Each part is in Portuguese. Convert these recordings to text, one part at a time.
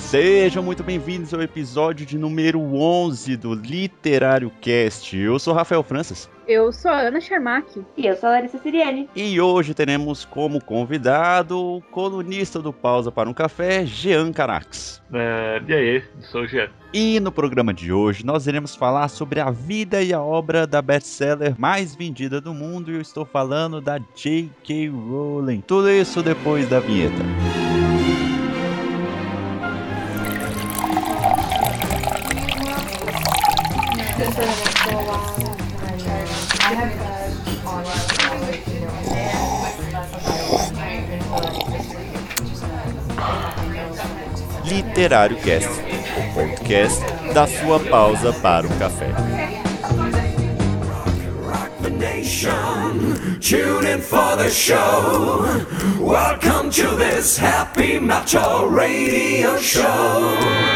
Sejam muito bem-vindos ao episódio de número 11 do Literário Cast. Eu sou Rafael Francis. Eu sou a Ana Sharmak. E eu sou a Larissa Siriani. E hoje teremos como convidado o colunista do Pausa para um Café, Jean Carax. E aí, sou o Jean. E no programa de hoje nós iremos falar sobre a vida e a obra da best-seller mais vendida do mundo, e eu estou falando da J.K. Rowling. Tudo isso depois da vinheta. Literário Cast, o podcast da sua pausa para o café. Tune in for the show. Welcome to this happy metal radio show.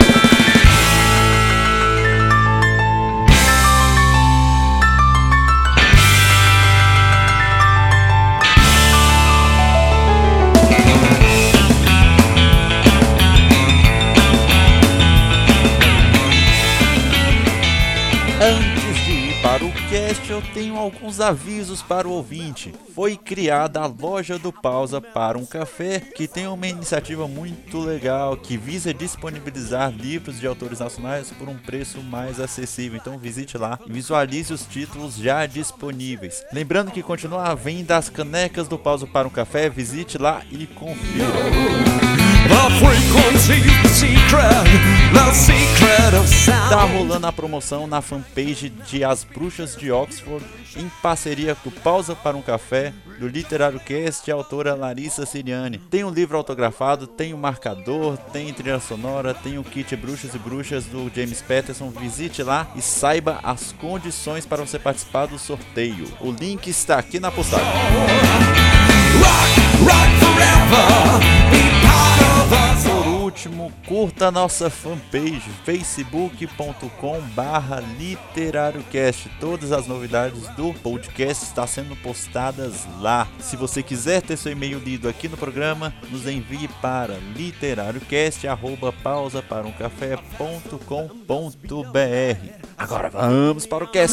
Antes de ir para o cast, eu tenho alguns avisos para o ouvinte. Foi criada a Loja do Pausa para um Café, que tem uma iniciativa muito legal que visa disponibilizar livros de autores nacionais por um preço mais acessível. Então visite lá e visualize os títulos já disponíveis. Lembrando que continua a venda das canecas do Pausa para um Café, visite lá e confira. Tá rolando a promoção na fanpage de As Bruxas de Oxford, em parceria com o Pausa para um Café, do Literário Cast e a autora Larissa Siriani. Tem um livro autografado, tem um marcador, tem trilha sonora, tem o kit Bruxas e Bruxas do James Patterson. Visite lá e saiba as condições para você participar do sorteio. O link está aqui na postagem. Por último, curta a nossa fanpage facebook.com/literariocast. Todas as novidades do podcast estão sendo postadas lá. Se você quiser ter seu e-mail lido aqui no programa, nos envie para literariocast@pausaparaumcafé.com.br. Agora vamos para o cast.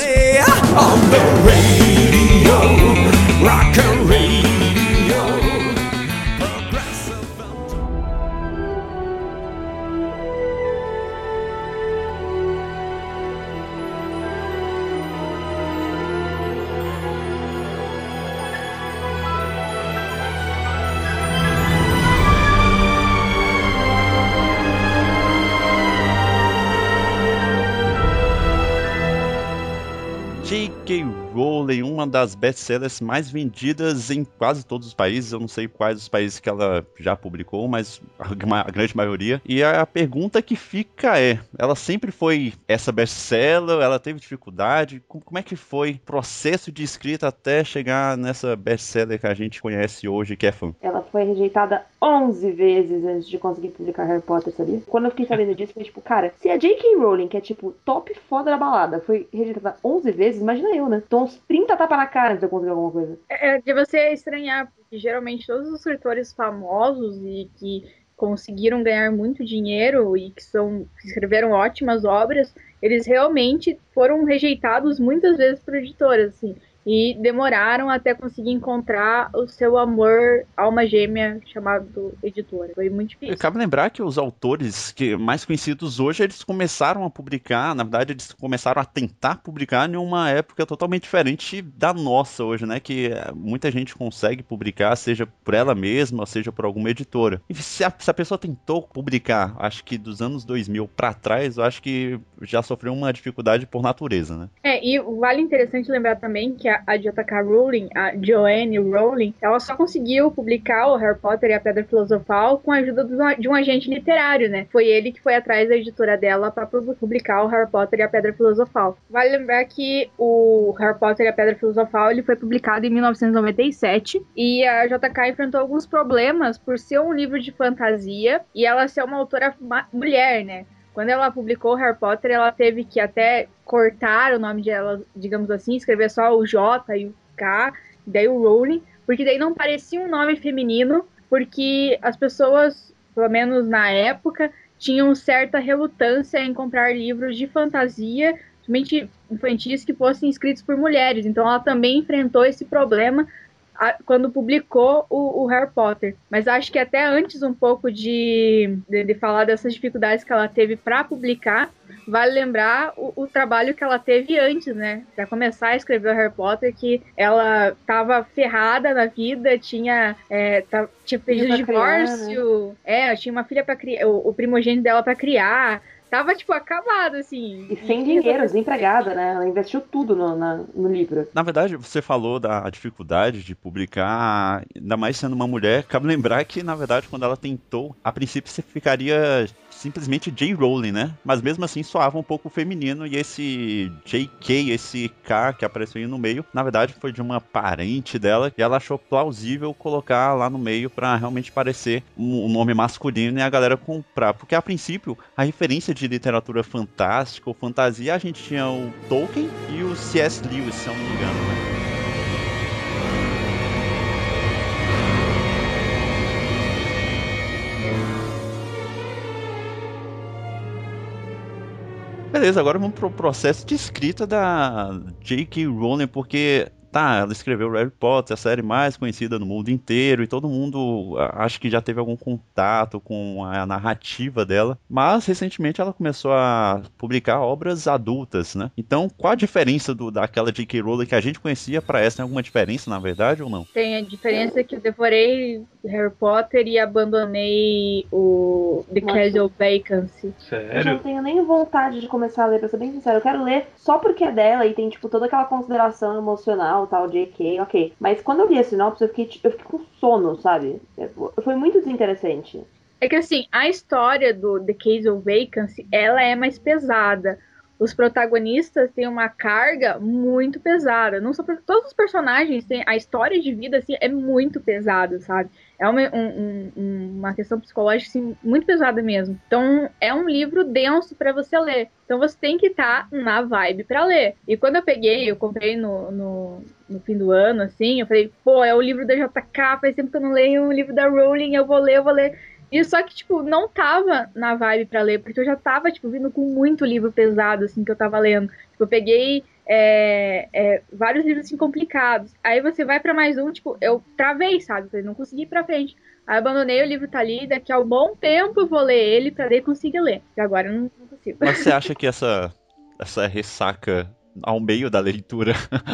J.K. Rowling, uma das best-sellers mais vendidas em quase todos os países. Eu não sei quais os países que ela já publicou, mas a grande maioria. E a pergunta que fica é, ela sempre foi essa best-seller? Ela teve dificuldade? Como é que foi o processo de escrita até chegar nessa best-seller que a gente conhece hoje, que é fã? Ela foi rejeitada 11 vezes antes de conseguir publicar Harry Potter, sabia? Quando eu fiquei sabendo disso, foi tipo, cara, se a J.K. Rowling, que é tipo top foda da balada, foi rejeitada 11 vezes, imagina eu, né? Então uns 30 tapas na cara antes de eu conseguir alguma coisa. É de você estranhar, porque geralmente todos os escritores famosos e que conseguiram ganhar muito dinheiro e que escreveram ótimas obras, eles realmente foram rejeitados muitas vezes por editoras, assim. E demoraram até conseguir encontrar o seu amor, alma gêmea, chamado editora. Foi muito difícil. Cabe lembrar que os autores mais conhecidos hoje, eles começaram a publicar, na verdade eles começaram a tentar publicar em uma época totalmente diferente da nossa hoje, né? Que muita gente consegue publicar, seja por ela mesma, seja por alguma editora. E se a pessoa tentou publicar, acho que dos anos 2000 pra trás, eu acho que já sofreu uma dificuldade por natureza, né? E vale interessante lembrar também que a J.K. Rowling, a Joanne Rowling, ela só conseguiu publicar o Harry Potter e a Pedra Filosofal com a ajuda de um agente literário, né? Foi ele que foi atrás da editora dela para publicar o Harry Potter e a Pedra Filosofal. Vale lembrar que o Harry Potter e a Pedra Filosofal ele foi publicado em 1997 e a J.K. enfrentou alguns problemas por ser um livro de fantasia e ela ser uma autora mulher, né? Quando ela publicou Harry Potter, ela teve que até cortar o nome dela, digamos assim, escrever só o J e o K, e daí o Rowling, porque daí não parecia um nome feminino, porque as pessoas, pelo menos na época, tinham certa relutância em comprar livros de fantasia, principalmente infantis, que fossem escritos por mulheres. Então ela também enfrentou esse problema quando publicou o Harry Potter. Mas acho que até antes um pouco de falar dessas dificuldades que ela teve para publicar, vale lembrar o trabalho que ela teve antes, né? Para começar a escrever o Harry Potter, que ela estava ferrada na vida, tinha pedido divórcio, criar, né? Tinha uma filha para criar, o primogênito dela para criar. Tava, tipo, acabada, assim. E sem dinheiro, desempregada, né? Ela investiu tudo no livro. Na verdade, você falou da dificuldade de publicar, ainda mais sendo uma mulher. Cabe lembrar que, na verdade, quando ela tentou, a princípio você ficaria simplesmente J. Rowling, né? Mas mesmo assim soava um pouco feminino, e esse J.K., esse K que apareceu aí no meio, na verdade foi de uma parente dela, e ela achou plausível colocar lá no meio pra realmente parecer um nome masculino e a galera comprar. Porque a princípio, a referência de literatura fantástica ou fantasia, a gente tinha o Tolkien e o C.S. Lewis, se eu não me engano, né? Beleza, agora vamos pro processo de escrita da J.K. Rowling, porque ela escreveu Harry Potter, a série mais conhecida no mundo inteiro, e todo mundo acho que já teve algum contato com a narrativa dela, mas recentemente ela começou a publicar obras adultas, né? Então, qual a diferença daquela J.K. Rowling que a gente conhecia para essa? Tem alguma diferença, na verdade, ou não? Tem a diferença que eu devorei Harry Potter e abandonei o The Casual Vacancy. Sério? Eu não tenho nem vontade de começar a ler, pra ser bem sincero. Eu quero ler só porque é dela e tem, tipo, toda aquela consideração emocional, tal, J.K., ok. Mas quando eu li a sinopse, eu fiquei com sono, sabe? Foi muito desinteressante. É que, assim, a história do The Casual Vacancy, ela é mais pesada. Os protagonistas têm uma carga muito pesada. Não só todos os personagens têm a história de vida, assim, é muito pesada, sabe? É uma questão psicológica, assim, muito pesada mesmo. Então, é um livro denso para você ler. Então, você tem que estar na vibe para ler. E quando eu comprei no fim do ano, assim, eu falei, pô, é o livro da JK, faz tempo que eu não leio um livro da Rowling, eu vou ler. E só que, tipo, não tava na vibe pra ler, porque eu já tava, tipo, vindo com muito livro pesado, assim, que eu tava lendo. Tipo, eu peguei vários livros, assim, complicados. Aí você vai pra mais um, tipo, eu travei, sabe? Eu não consegui ir pra frente. Aí eu abandonei, o livro tá ali, daqui a um bom tempo eu vou ler ele pra daí conseguir ler. E agora eu não consigo. Mas você acha que essa ressaca ao meio da leitura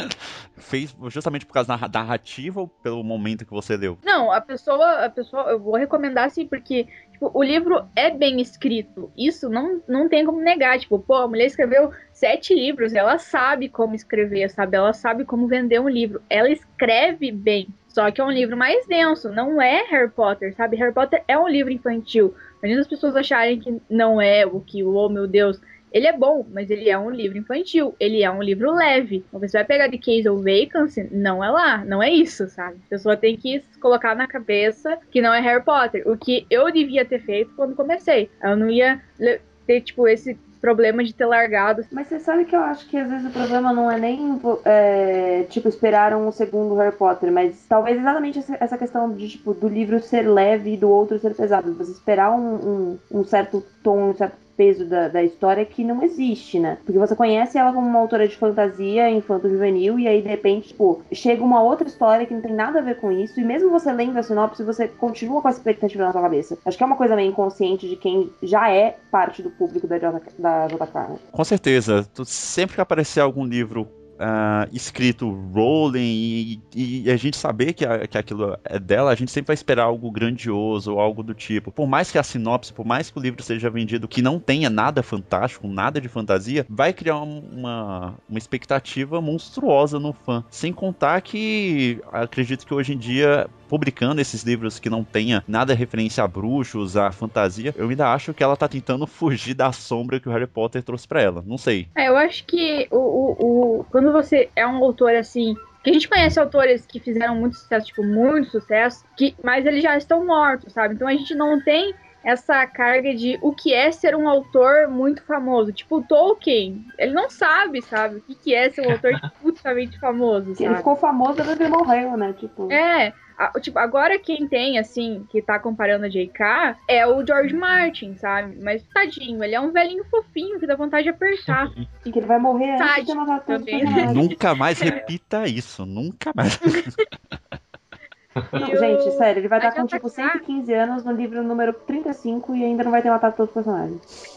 fez justamente por causa da narrativa ou pelo momento que você leu? Não, a pessoa, eu vou recomendar assim, porque tipo, o livro é bem escrito. Isso não tem como negar. Tipo, pô, a mulher escreveu 7 livros, ela sabe como escrever, sabe? Ela sabe como vender um livro. Ela escreve bem. Só que é um livro mais denso, não é Harry Potter, sabe? Harry Potter é um livro infantil. Imagina as pessoas acharem que não é, oh meu Deus. Ele é bom, mas ele é um livro infantil. Ele é um livro leve. Então, você vai pegar The Casual Vacancy, não é lá, não é isso, sabe? A pessoa tem que colocar na cabeça que não é Harry Potter. O que eu devia ter feito quando comecei. Eu não ia ter, tipo, esse problema de ter largado. Mas você sabe que eu acho que às vezes o problema não é nem tipo, esperar um segundo Harry Potter, mas talvez exatamente essa questão de, tipo, do livro ser leve e do outro ser pesado. Você esperar um certo tom, um certo peso da história que não existe, né? Porque você conhece ela como uma autora de fantasia infanto-juvenil e aí, de repente, tipo, chega uma outra história que não tem nada a ver com isso e mesmo você lendo a sinopse, você continua com essa expectativa na sua cabeça. Acho que é uma coisa meio inconsciente de quem já é parte do público da JK, né? Com certeza. Sempre que aparecer algum livro escrito Rowling e a gente saber que aquilo é dela, a gente sempre vai esperar algo grandioso ou algo do tipo. Por mais que a sinopse, por mais que o livro seja vendido que não tenha nada fantástico, nada de fantasia, vai criar uma expectativa monstruosa no fã. Sem contar que acredito que hoje em dia, publicando esses livros que não tenha nada referência a bruxos, a fantasia, eu ainda acho que ela tá tentando fugir da sombra que o Harry Potter trouxe pra ela. Não sei. Eu acho que quando você é um autor assim, que a gente conhece autores que fizeram muito sucesso, tipo, muito sucesso, mas eles já estão mortos, sabe? Então a gente não tem essa carga de o que é ser um autor muito famoso. Tipo, o Tolkien, ele não sabe o que é ser um autor putamente famoso, sabe? Ele ficou famoso depois que ele morreu, né? Tipo... Tipo, agora quem tem, assim, que tá comparando a J.K. é o George Martin, sabe? Mas, tadinho, ele é um velhinho fofinho que dá vontade de apertar. E que ele vai morrer antes de ter Sádico matado todos os também. personagens. Nunca mais repita isso, nunca mais. Não, gente, sério, ele vai estar com JK tipo 115 anos no livro número 35 e ainda não vai ter matado todos os personagens.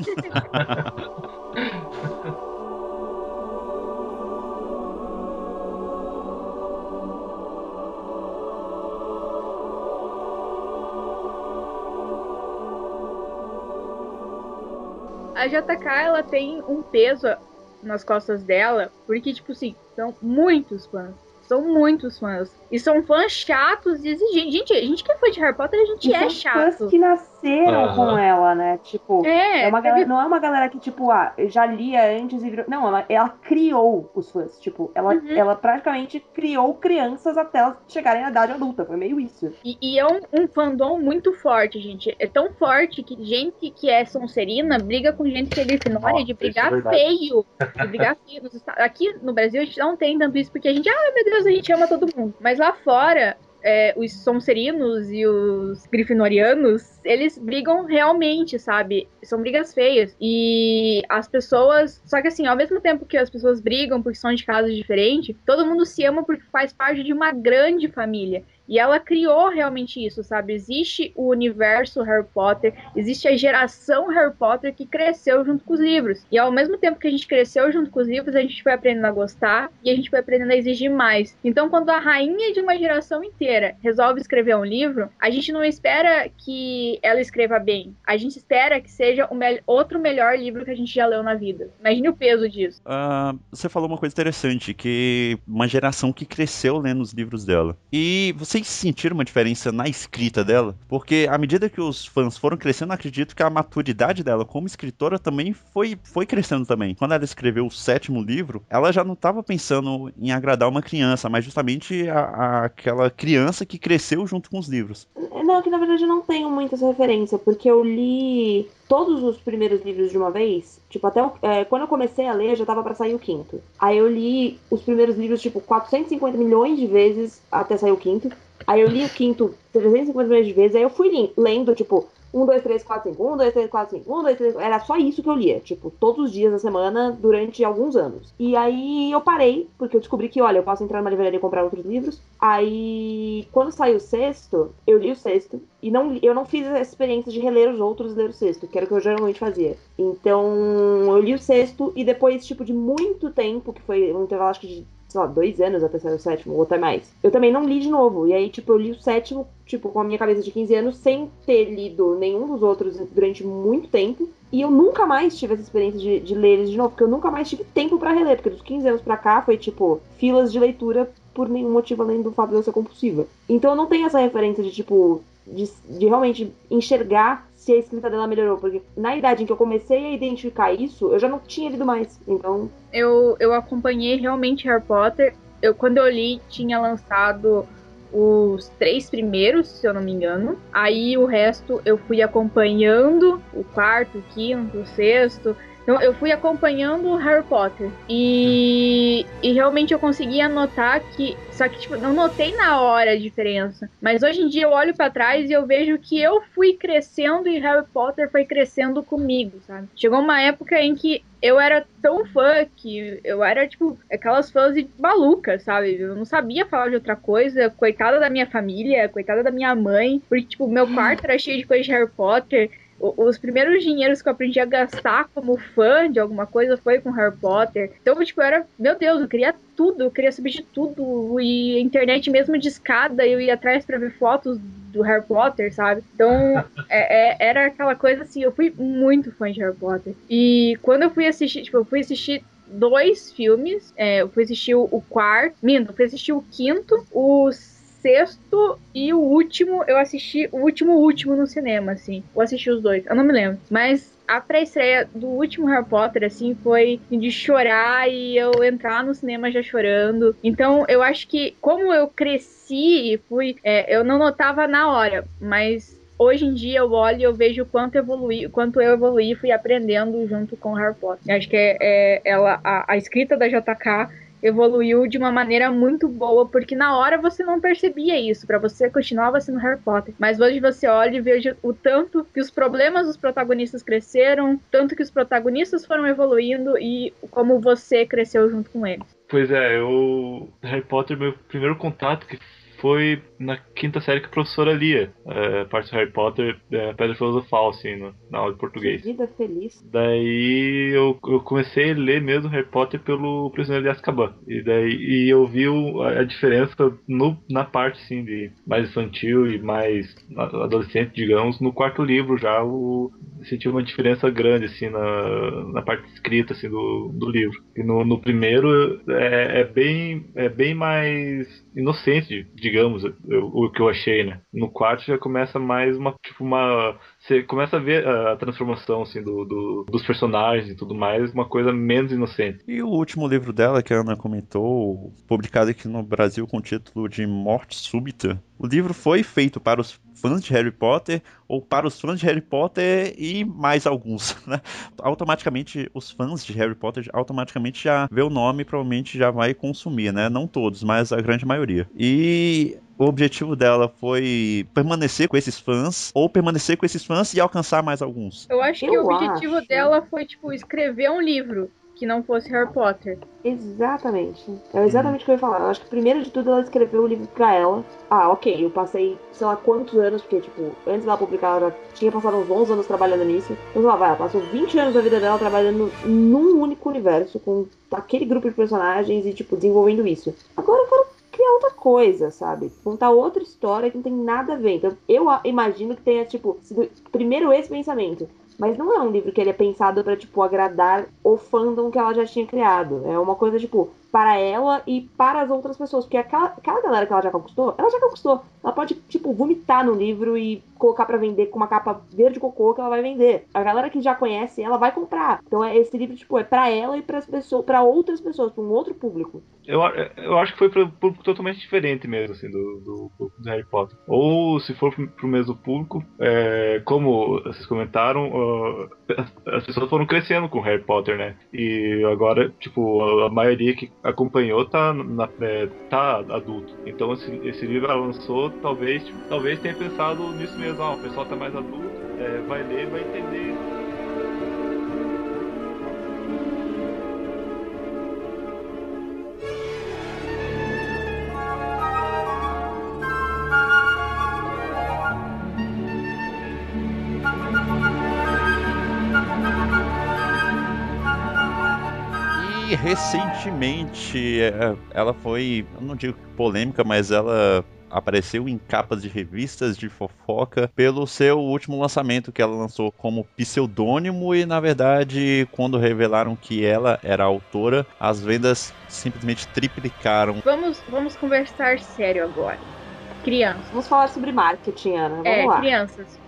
A JK, ela tem um peso nas costas dela, porque, tipo assim, são muitos fãs. São muitos fãs. E são fãs chatos e exigentes. Gente, a gente que é fã de Harry Potter, a gente é chato. Fãs que nasceram com ela, né? Tipo, não é uma galera que, tipo, já lia antes e virou. Não, ela criou os fãs. Tipo, ela praticamente criou crianças até elas chegarem à idade adulta. Foi meio isso. E é um fandom muito forte, gente. É tão forte que gente que é Sonserina briga com gente que é Grifinória de brigar feio. De brigar feio. Aqui no Brasil a gente não tem tanto isso, porque a gente, meu Deus, a gente ama todo mundo. Mas lá fora, os Sonserinos e os Grifinorianos, eles brigam realmente, sabe? São brigas feias. E as pessoas... Só que assim, ao mesmo tempo que as pessoas brigam porque são de casas diferentes, todo mundo se ama porque faz parte de uma grande família. E ela criou realmente isso, sabe? Existe o universo Harry Potter, existe a geração Harry Potter que cresceu junto com os livros. E ao mesmo tempo que a gente cresceu junto com os livros, a gente foi aprendendo a gostar e a gente foi aprendendo a exigir mais. Então, quando a rainha de uma geração inteira resolve escrever um livro, a gente não espera que ela escreva bem. A gente espera que seja outro melhor livro que a gente já leu na vida. Imagine o peso disso. Você falou uma coisa interessante, que uma geração que cresceu lendo os livros dela. E vocês sentiram uma diferença na escrita dela? Porque à medida que os fãs foram crescendo, acredito que a maturidade dela como escritora também foi crescendo também. Quando ela escreveu o 7º livro, ela já não estava pensando em agradar uma criança, mas justamente aquela criança que cresceu junto com os livros. Não, que na verdade eu não tenho muita essa referência, porque eu li todos os primeiros livros de uma vez. Tipo, até quando eu comecei a ler, já tava pra sair o 5º. Aí eu li os primeiros livros, tipo, 450 milhões de vezes até sair o 5º. Aí eu li o 5º 350 milhões de vezes. Aí eu fui lendo, tipo, 1, 2, 3, 4, 5, 1, 2, 3, 4, 5, 1, 2, 3... Era só isso que eu lia, tipo, todos os dias da semana durante alguns anos. E aí eu parei, porque eu descobri que, olha, eu posso entrar numa livraria e comprar outros livros. Aí, quando saiu o 6º, eu li o 6º. E eu não fiz a experiência de reler os outros e ler o 6º, que era o que eu geralmente fazia. Então, eu li o 6º e depois, tipo, de muito tempo, que foi um intervalo, acho que de, sei lá, 2 anos até sair o 7º, ou até mais. Eu também não li de novo. E aí, tipo, eu li o 7º, tipo, com a minha cabeça de 15 anos, sem ter lido nenhum dos outros durante muito tempo. E eu nunca mais tive essa experiência de ler eles de novo, porque eu nunca mais tive tempo pra reler, porque dos 15 anos pra cá foi, tipo, filas de leitura por nenhum motivo além do fato de eu ser compulsiva. Então eu não tenho essa referência de, tipo, de realmente enxergar se a escrita dela melhorou, porque na idade em que eu comecei a identificar isso, eu já não tinha lido mais, então... Eu acompanhei realmente Harry Potter. Quando eu li, tinha lançado os 3 primeiros, se eu não me engano. Aí o resto eu fui acompanhando, o 4º, o 5º, o 6º. Então eu fui acompanhando o Harry Potter. E realmente eu consegui notar que... Só que, tipo, não notei na hora a diferença. Mas hoje em dia eu olho pra trás e eu vejo que eu fui crescendo e Harry Potter foi crescendo comigo, sabe? Chegou uma época em que eu era tão fã que eu era, tipo, aquelas fãs malucas, sabe? Eu não sabia falar de outra coisa. Coitada da minha família, coitada da minha mãe. Porque, tipo, meu quarto era cheio de coisa de Harry Potter. Os primeiros dinheiros que eu aprendi a gastar como fã de alguma coisa foi com Harry Potter. Então, tipo, eu era... Meu Deus, eu queria tudo. Eu queria saber de tudo. E a internet mesmo de escada, eu ia atrás pra ver fotos do Harry Potter, sabe? Então, era aquela coisa assim... Eu fui muito fã de Harry Potter. E quando eu fui assistir... Tipo, eu fui assistir 2 filmes. Eu fui assistir o 4º. Eu fui assistir o 5º. O 6º e o último, eu assisti o último no cinema, assim. Eu assisti os 2, eu não me lembro. Mas a pré-estreia do último Harry Potter, assim, foi de chorar e eu entrar no cinema já chorando. Então, eu acho que, como eu cresci e fui... eu não notava na hora, mas hoje em dia eu olho e eu vejo o quanto eu evoluí e fui aprendendo junto com Harry Potter. Eu acho que a escrita da JK evoluiu de uma maneira muito boa, porque na hora você não percebia isso, pra você continuava sendo Harry Potter, mas hoje você olha e veja o tanto que os problemas dos protagonistas cresceram, tanto que os protagonistas foram evoluindo e como você cresceu junto com eles. Pois é, Harry Potter, meu primeiro contato que foi na quinta série que a professora lia parte do Harry Potter, Pedra Filosofal, assim, na aula de português. Que vida feliz. Daí eu comecei a ler mesmo Harry Potter pelo Prisioneiro de Azkaban. E eu vi a diferença na parte, assim, de mais infantil e mais adolescente, digamos. No quarto livro já senti uma diferença grande, assim, na parte escrita, assim, do livro. E no primeiro é bem mais inocente, digamos, o que eu achei, né? No quarto já começa mais você começa a ver a transformação, assim, dos personagens e tudo mais, uma coisa menos inocente. E o último livro dela, que a Ana comentou, publicado aqui no Brasil com o título de Morte Súbita, o livro foi feito para os fãs de Harry Potter, ou para os fãs de Harry Potter e mais alguns, né? Automaticamente, os fãs de Harry Potter automaticamente já vê o nome e provavelmente já vai consumir, né? Não todos, mas a grande maioria. E o objetivo dela foi permanecer com esses fãs, ou permanecer com esses fãs e alcançar mais alguns. Eu acho que o objetivo dela foi, tipo, escrever um livro que não fosse Harry Potter. Exatamente. É exatamente o que eu ia falar. Eu acho que primeiro de tudo ela escreveu o livro pra ela. Ah, ok, eu passei, sei lá quantos anos, porque, tipo, antes dela publicar, ela já tinha passado uns 11 anos trabalhando nisso. Então, sei lá, ela passou 20 anos da vida dela trabalhando num único universo, com aquele grupo de personagens e, tipo, desenvolvendo isso. Agora eu quero criar outra coisa, sabe? Contar outra história que não tem nada a ver. Então, eu imagino que tenha, tipo, sido primeiro esse pensamento. Mas não é um livro que ele é pensado pra, tipo, agradar o fandom que ela já tinha criado. É uma coisa, tipo, para ela e para as outras pessoas. Porque aquela galera que ela já conquistou. Ela pode, tipo, vomitar no livro e colocar pra vender com uma capa verde cocô que ela vai vender. A galera que já conhece ela vai comprar. Então esse livro, tipo, é pra ela e para outras pessoas, pra um outro público. Eu acho que foi para um público totalmente diferente mesmo, assim, do Harry Potter. Ou se for pro mesmo público, como vocês comentaram, as pessoas foram crescendo com Harry Potter, né? E agora, tipo, a maioria que acompanhou tá adulto. Então esse livro ela lançou, talvez tenha pensado nisso mesmo. O pessoal tá mais adulto, vai ler, vai entender. E recentemente ela foi, eu não digo polêmica, mas ela apareceu em capas de revistas de fofoca pelo seu último lançamento que ela lançou como pseudônimo e, na verdade, quando revelaram que ela era a autora, as vendas simplesmente triplicaram. Vamos conversar sério agora. Crianças. Vamos falar sobre marketing, Ana. Vamos lá. Crianças,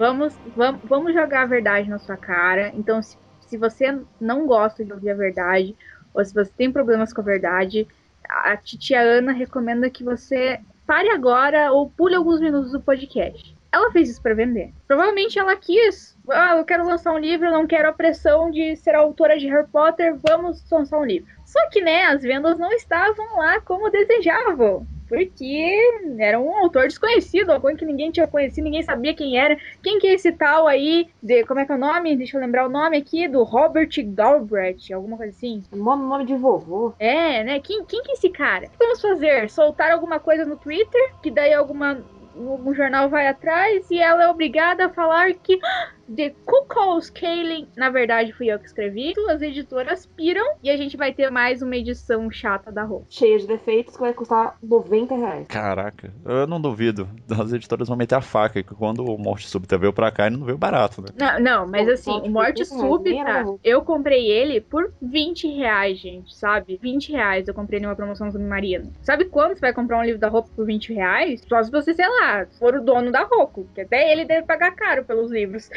vamos jogar a verdade na sua cara. Então, se você não gosta de ouvir a verdade, ou se você tem problemas com a verdade, a titia Ana recomenda que você pare agora ou pule alguns minutos do podcast. Ela fez isso pra vender. Provavelmente ela quis. Eu quero lançar um livro, eu não quero a pressão de ser autora de Harry Potter, vamos lançar um livro. Só que, né, as vendas não estavam lá como desejavam. Porque era um autor desconhecido, alguém que ninguém tinha conhecido, ninguém sabia quem era. Quem que é esse tal aí, como é que é o nome? Deixa eu lembrar o nome aqui, do Robert Galbraith, alguma coisa assim. Nome de vovô. Né? Quem que é esse cara? O que vamos fazer? Soltar alguma coisa no Twitter, que daí algum jornal vai atrás e ela é obrigada a falar que The Cuckoo's Caling, na verdade fui eu que escrevi, as editoras piram e a gente vai ter mais uma edição chata da roupa. Cheia de defeitos que vai custar R$90. Caraca, eu não duvido. As editoras vão meter a faca, que quando o Morte Súbita veio pra cá, ele não veio barato, né? Não, mas assim, o Morte Súbita, eu comprei ele por R$20, gente, sabe? R$20 eu comprei numa promoção submarina. Sabe quando você vai comprar um livro da Roku por R$20? Só se você, sei lá, for o dono da Roku, que até ele deve pagar caro pelos livros.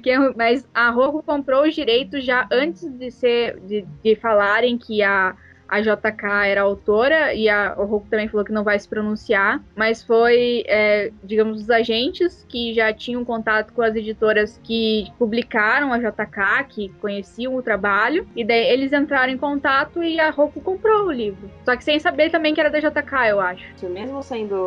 Mas a Roku comprou os direitos já antes de falarem que a a JK era a autora, e a Roku também falou que não vai se pronunciar, mas foi, digamos, os agentes que já tinham contato com as editoras que publicaram a JK, que conheciam o trabalho, e daí eles entraram em contato e a Roku comprou o livro. Só que sem saber também que era da JK, eu acho. Mesmo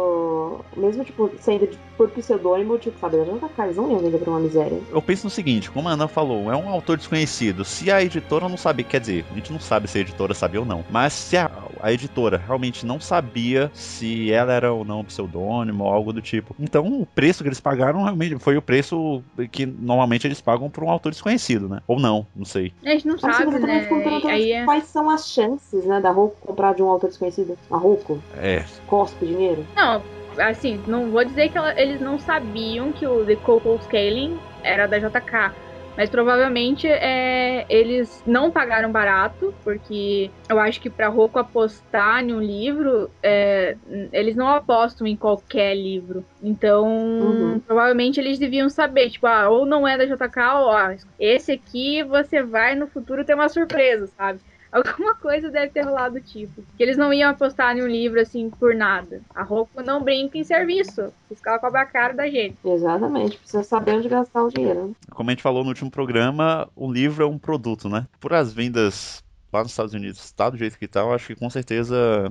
tipo, sendo por pseudônimo, tipo, sabe, da JK, eles não iam vender pra uma miséria. Eu penso no seguinte, como a Ana falou, é um autor desconhecido. Se a editora não sabe, quer dizer, a gente não sabe se a editora sabia ou não, mas se a editora realmente não sabia se ela era ou não pseudônimo ou algo do tipo, então o preço que eles pagaram realmente foi o preço que normalmente eles pagam por um autor desconhecido, né? Ou não sei. A gente não sabe, né? Quais são as chances, né, da Roku comprar de um autor desconhecido? A Roku? Cospe dinheiro? Não, assim, não vou dizer que eles não sabiam que o The Coco Scaling era da JK, mas provavelmente eles não pagaram barato, porque eu acho que pra Roku apostar em um livro, eles não apostam em qualquer livro. Então, provavelmente eles deviam saber, tipo, ou não é da JK, ou esse aqui você vai no futuro ter uma surpresa, sabe? Alguma coisa deve ter rolado tipo. Que eles não iam apostar em um livro assim por nada. A Roku não brinca em serviço. Os caras cobram a cara da gente. Exatamente. Precisa saber onde gastar o dinheiro. Como a gente falou no último programa, o livro é um produto, né? Por as vendas lá nos Estados Unidos tá do jeito que tá, eu acho que com certeza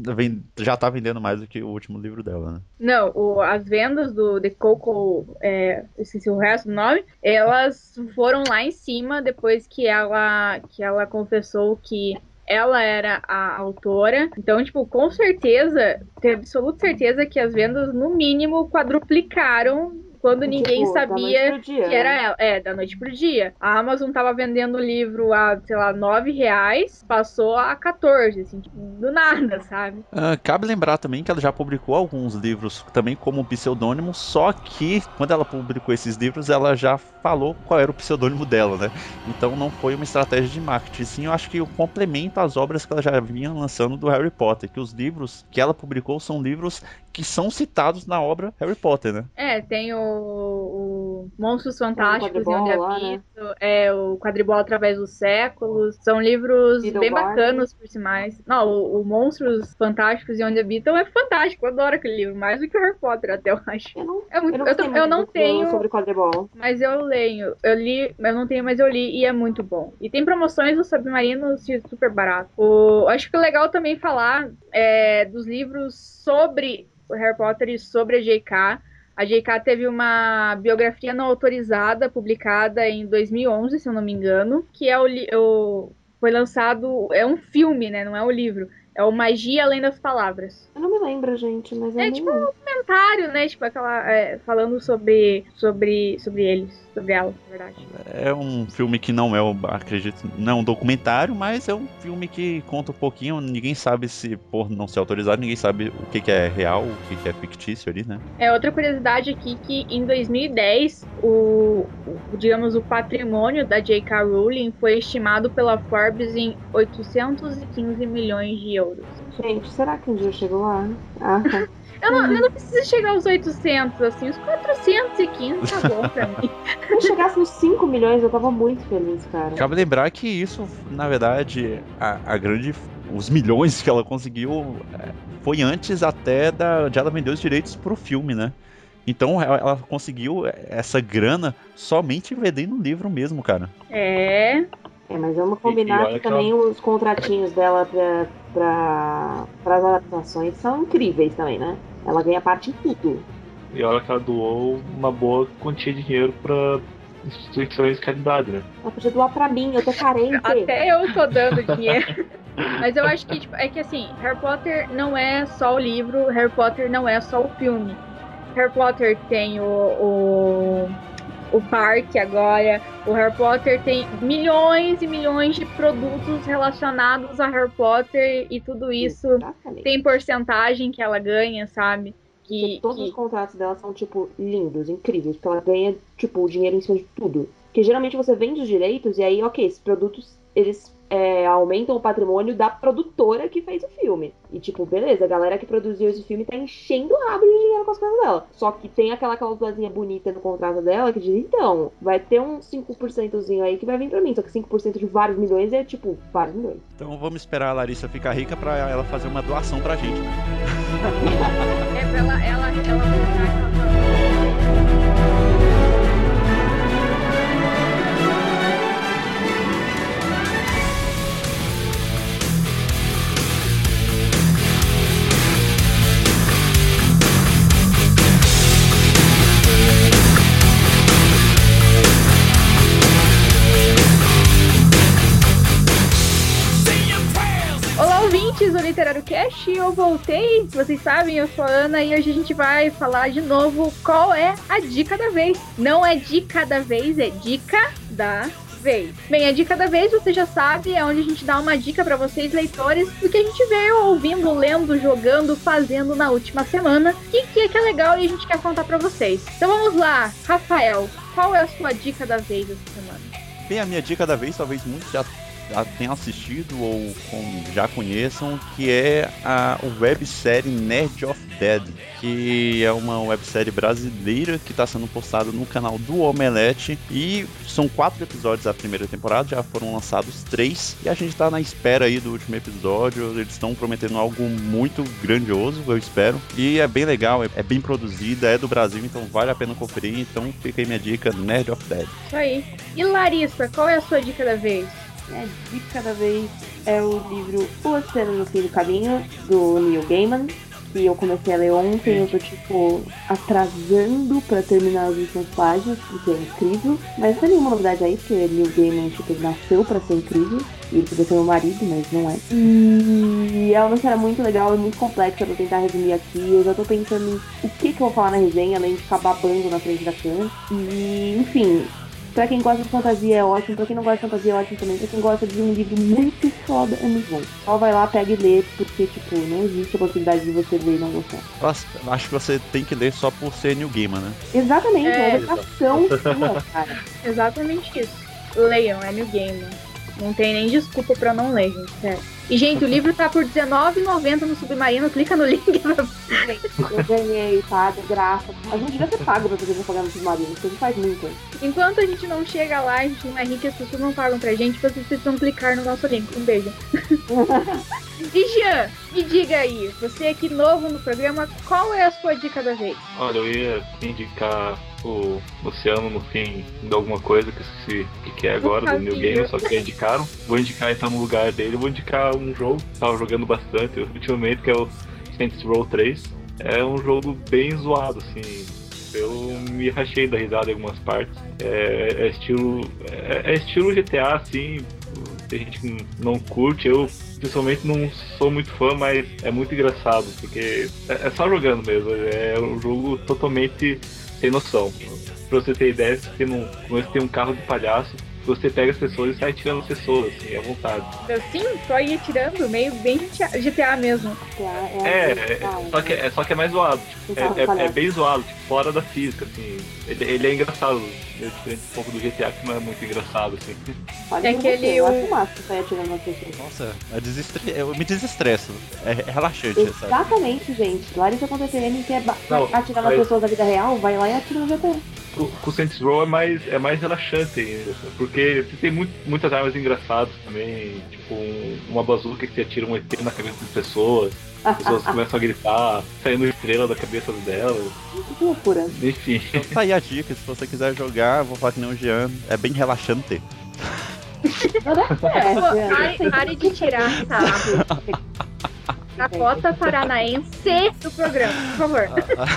já tá vendendo mais do que o último livro dela, né? Não, as vendas do The Coco, esqueci o resto do nome, elas foram lá em cima depois que ela confessou que ela era a autora. Então, tipo, com certeza, tenho absoluta certeza que as vendas, no mínimo, quadruplicaram quando ninguém sabia que era ela. Da noite pro dia. A Amazon tava vendendo o livro a, sei lá, R$9, passou a 14, assim, tipo, do nada, sabe? Cabe lembrar também que ela já publicou alguns livros também como pseudônimo, só que quando ela publicou esses livros, ela já falou qual era o pseudônimo dela, né? Então não foi uma estratégia de marketing, sim, eu acho que o complemento às obras que ela já vinha lançando do Harry Potter, que os livros que ela publicou são livros que são citados na obra Harry Potter, né? Tem o Monstros Fantásticos e Onde Habito, o Quadribol Através dos Séculos, são livros bem bacanas por si mais. Não, o Monstros Fantásticos e Onde Habitam é fantástico, eu adoro aquele livro, mais do que o Harry Potter até, eu acho. Eu não tenho sobre Quadribol, mas eu leio, eu não tenho, mas eu li e é muito bom. E tem promoções do Submarino super barato. Acho que é legal também falar dos livros sobre o Harry Potter e sobre a J.K. A J.K. teve uma biografia não autorizada, publicada em 2011, se eu não me engano, que foi lançado, é um filme, né? Não é um livro. É o Magia Além das Palavras. Eu não me lembro, gente, mas tipo um comentário, né? Tipo aquela falando sobre eles, sobre ela, na verdade. É um filme que não acredito, não é um documentário, mas é um filme que conta um pouquinho. Ninguém sabe se, por não ser autorizado, ninguém sabe o que é real, o que é fictício ali, né? Outra curiosidade aqui que em 2010 digamos, o patrimônio da J.K. Rowling foi estimado pela Forbes em 815 milhões de euros. Gente, será que um dia chegou lá? Eu não preciso chegar aos 800, assim, os 415 tá bom pra mim. Se eu chegasse nos 5 milhões, eu tava muito feliz, cara. Cabe lembrar que isso, na verdade, os milhões que ela conseguiu foi antes até de ela vender os direitos pro filme, né? Então ela conseguiu essa grana somente vendendo o livro mesmo, cara. Mas vamos combinar que também os contratinhos dela para as adaptações são incríveis também, né? Ela ganha parte em tudo. E olha que ela doou uma boa quantia de dinheiro para instituições de caridade, né? Ela podia doar pra mim, eu tô carente. Até eu tô dando dinheiro. Mas eu acho que, é que assim, Harry Potter não é só o livro, Harry Potter não é só o filme. Harry Potter tem o parque agora, o Harry Potter tem milhões e milhões de produtos relacionados a Harry Potter e tudo isso tem porcentagem que ela ganha, sabe? Todos os contratos dela são, tipo, lindos, incríveis, porque ela ganha, tipo, o dinheiro em cima de tudo. Porque geralmente você vende os direitos e aí, ok, esses produtos, eles aumentam o patrimônio da produtora que fez o filme. E, tipo, beleza, a galera que produziu esse filme tá enchendo o rabo de dinheiro com as coisas dela. Só que tem aquela clausulazinha bonita no contrato dela que diz, então, vai ter um 5%zinho aí que vai vir pra mim. Só que 5% de vários milhões é, tipo, vários milhões. Então vamos esperar a Larissa ficar rica pra ela fazer uma doação pra gente, né? É pra ela ouvintes do Literário Cast, eu voltei, vocês sabem, eu sou a Ana e hoje a gente vai falar de novo qual é a dica da vez. Não é dica da vez, é dica da vez. Bem, a dica da vez, você já sabe, é onde a gente dá uma dica pra vocês, leitores, do que a gente veio ouvindo, lendo, jogando, fazendo na última semana, que é legal e a gente quer contar pra vocês. Então vamos lá, Rafael, qual é a sua dica da vez essa semana? Bem, a minha dica da vez, talvez muitos já tenham assistido ou já conheçam, que é a websérie Nerd of Dead, que é uma websérie brasileira que está sendo postada no canal do Omelete, e são 4 episódios da primeira temporada, já foram lançados 3, e a gente está na espera aí do último episódio. Eles estão prometendo algo muito grandioso, eu espero, e é bem legal, é bem produzida, é do Brasil, então vale a pena conferir. Então fica aí minha dica, Nerd of Dead. Isso aí. E Larissa, qual é a sua dica da vez? A dica da vez é o livro O Oceano no Fim do Caminho, do Neil Gaiman, que eu comecei a ler ontem. Eu tô, tipo, atrasando pra terminar as últimas páginas, porque é incrível. Mas não tem nenhuma novidade aí, porque Neil Gaiman, tipo, ele nasceu pra ser incrível. E ele podia ser meu marido, mas não é. E é uma história muito legal e muito complexa, pra tentar resumir aqui. Eu já tô pensando em o que eu vou falar na resenha, além de ficar babando na frente da câmera. E, enfim... Pra quem gosta de fantasia é ótimo, pra quem não gosta de fantasia é ótimo também. Pra quem gosta de um livro muito foda, é muito bom. Só vai lá, pega e lê, porque, tipo, não existe a possibilidade de você ler e não gostar. Acho que você tem que ler só por ser Neil Gaiman, né? Exatamente, é uma educação sua, cara. Exatamente isso. Leiam, é Neil Gaiman. Não tem nem desculpa pra não ler, gente, sério. E, gente, o livro tá por R$19,90 no Submarino. Clica no link pra vocês. Eu ganhei, tá? De graça. Mas não devia ser pago pra fazer propaganda no Submarino, porque a gente faz muito. Enquanto a gente não chega lá, a gente não é rico, as pessoas não pagam pra gente, vocês precisam clicar no nosso link. Um beijo. E Jean, me diga aí, você aqui novo no programa, qual é a sua dica da vez? Olha, eu ia indicar o Oceano no Fim de alguma coisa, que eu esqueci o que é agora, do New Game, só que já indicaram. Vou indicar então no lugar dele, vou indicar um jogo que tava jogando bastante ultimamente, que é o Saints Row 3. É um jogo bem zoado, assim. Eu me rachei da risada em algumas partes. É estilo GTA, assim. Tem gente que não curte, eu pessoalmente não sou muito fã, mas é muito engraçado, porque é só jogando mesmo. É um jogo totalmente sem noção. Pra você ter ideia, você tem um carro de palhaço, você pega as pessoas e sai tirando as pessoas, assim, à vontade. Sim, só ia tirando, meio bem GTA mesmo. Só que é mais zoado, tipo, é bem zoado, tipo, fora da física, assim. Ele é engraçado, é diferente um pouco do GTA, que não é muito engraçado, assim. É aquele... Eu acho massa que sai atirando as pessoas. Nossa, eu me desestresso. É relaxante. Exatamente, gente. Larissa contra TM, que é atirar nas pessoas da vida real, vai lá e atira no GTA. O Saints Row é mais relaxante ainda, porque tem muitas armas engraçadas também, tipo uma bazuca que atira um ET na cabeça das pessoas, as pessoas começam a gritar, saindo estrela da cabeça delas. Que loucura. Enfim. Então tá aí a dica, se você quiser jogar, vou falar que nem o Jean, é bem relaxante. Pare de tirar sarro. A cota paranaense do programa, por favor.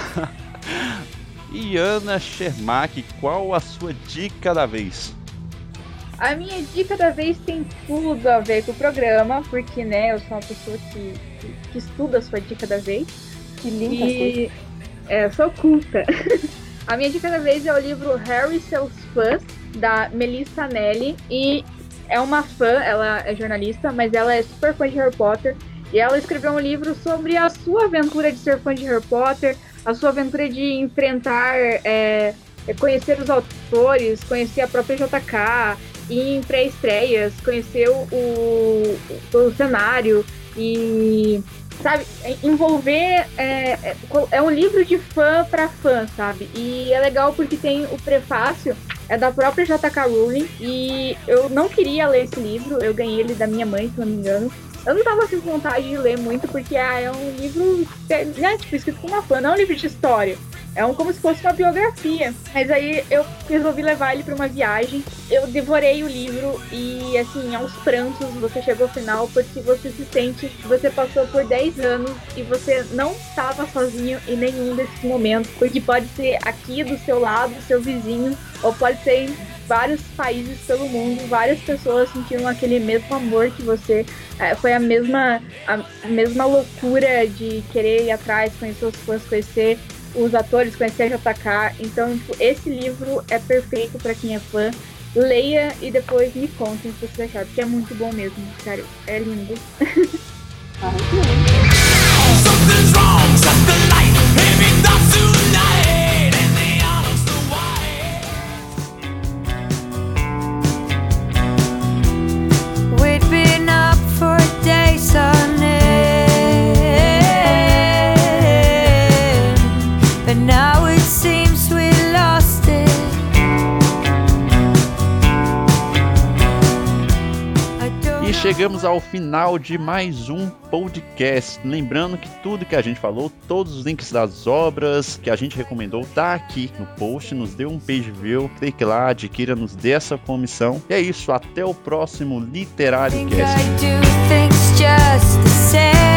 E Ana Schermack, qual a sua dica da vez? A minha dica da vez tem tudo a ver com o programa, porque, né, eu sou uma pessoa que estuda a sua dica da vez. Que linda coisa. Sou culta. A minha dica da vez é o livro Harry e seus fãs, da Melissa Anelli, e é uma fã, ela é jornalista, mas ela é super fã de Harry Potter, e ela escreveu um livro sobre a sua aventura de ser fã de Harry Potter, a sua aventura de enfrentar, conhecer os autores, conhecer a própria JK, ir em pré-estreias, conhecer o cenário e, sabe, envolver. É um livro de fã para fã, sabe? E é legal porque tem o prefácio. É da própria J.K. Rowling. E eu não queria ler esse livro. Eu ganhei ele da minha mãe, se não me engano. Eu não tava assim, com vontade de ler muito, porque é um livro, né, tipo, escrito por uma fã, não é um livro de história. É como se fosse uma biografia. Mas aí eu resolvi levar ele pra uma viagem. Eu devorei o livro e, assim, aos prantos, você chegou ao final, porque você se sente que você passou por 10 anos e você não estava sozinho em nenhum desses momentos. Porque pode ser aqui do seu lado, seu vizinho, ou pode ser em vários países pelo mundo, várias pessoas sentiram aquele mesmo amor que você. Foi a mesma loucura de querer ir atrás, conhecer os fãs, conhecer os atores, conhecer a JK. Então, tipo, esse livro é perfeito pra quem é fã. Leia e depois me contem se vocês acharam, porque é muito bom mesmo, sério, é lindo. Something's wrong, something light, heavy thoughts tonight, and the honest white. We'd been up for a day, sunny, but now it seems we lost it. E chegamos ao final de mais um podcast. Lembrando que tudo que a gente falou, todos os links das obras que a gente recomendou, tá aqui no post. Nos dê um page view, clique lá, adquira, nos dê essa comissão. E é isso, até o próximo Literário Cast.